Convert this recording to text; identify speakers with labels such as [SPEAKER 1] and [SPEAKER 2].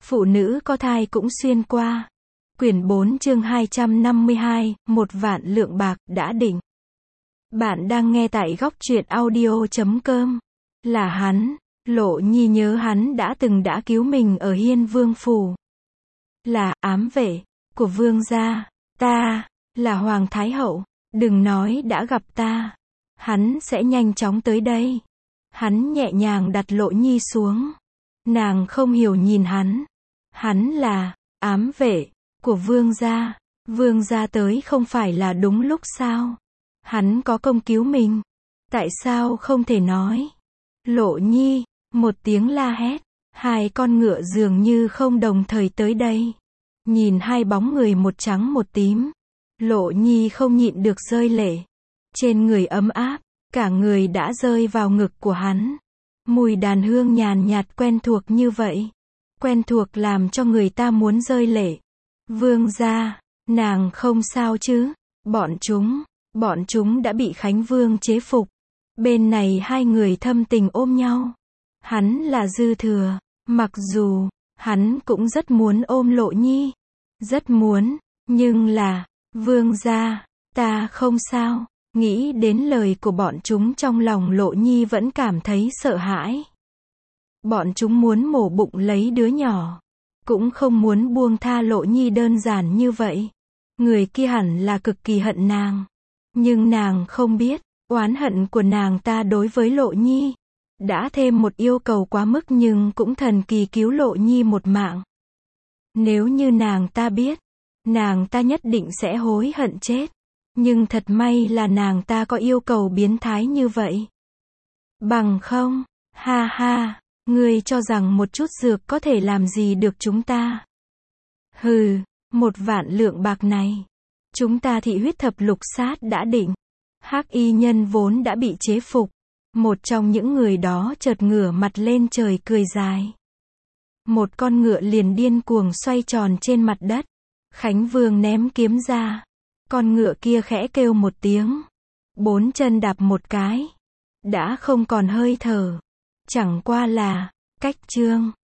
[SPEAKER 1] Phụ nữ có thai cũng xuyên qua. Quyển 4 chương 252, 1.000.000 lượng bạc, đã định. Bạn đang nghe tại góc truyện audio.com. Là hắn, Lộ Nhi nhớ hắn đã cứu mình ở Hiên Vương Phủ. Là ám vệ của vương gia. Ta, là Hoàng Thái Hậu, đừng nói đã gặp ta. Hắn sẽ nhanh chóng tới đây. Hắn nhẹ nhàng đặt Lộ Nhi xuống. Nàng không hiểu nhìn hắn. Hắn là ám vệ của vương gia. Vương gia tới không phải là đúng lúc sao? Hắn có công cứu mình. Tại sao không thể nói? Lộ Nhi, một tiếng la hét. Hai con ngựa dường như không đồng thời tới đây. Nhìn hai bóng người một trắng một tím. Lộ Nhi không nhịn được rơi lệ. Trên người ấm áp, cả người đã rơi vào ngực của hắn. Mùi đàn hương nhàn nhạt quen thuộc như vậy. Quen thuộc làm cho người ta muốn rơi lệ. Vương gia, nàng không sao chứ? Bọn chúng đã bị Khánh Vương chế phục. Bên này hai người thâm tình ôm nhau. Hắn là dư thừa, mặc dù hắn cũng rất muốn ôm Lộ Nhi. Rất muốn, nhưng là, vương gia, ta không sao. Nghĩ đến lời của bọn chúng trong lòng Lộ Nhi vẫn cảm thấy sợ hãi. Bọn chúng muốn mổ bụng lấy đứa nhỏ. Cũng không muốn buông tha Lộ Nhi đơn giản như vậy. Người kia hẳn là cực kỳ hận nàng. Nhưng nàng không biết, oán hận của nàng ta đối với Lộ Nhi. Đã thêm một yêu cầu quá mức nhưng cũng thần kỳ cứu Lộ Nhi một mạng. Nếu như nàng ta biết, nàng ta nhất định sẽ hối hận chết. Nhưng thật may là nàng ta có yêu cầu biến thái như vậy. Bằng không, ha ha, ngươi cho rằng một chút dược có thể làm gì được chúng ta? Hừ, 1.000.000 lượng bạc này. Chúng ta thị huyết thập lục sát đã định. Hắc y nhân vốn đã bị chế phục. Một trong những người đó chợt ngửa mặt lên trời cười dài. Một con ngựa liền điên cuồng xoay tròn trên mặt đất. Khánh Vương ném kiếm ra. Con ngựa kia khẽ kêu một tiếng. 4 chân đạp một cái. Đã không còn hơi thở. Chẳng qua là cách chương.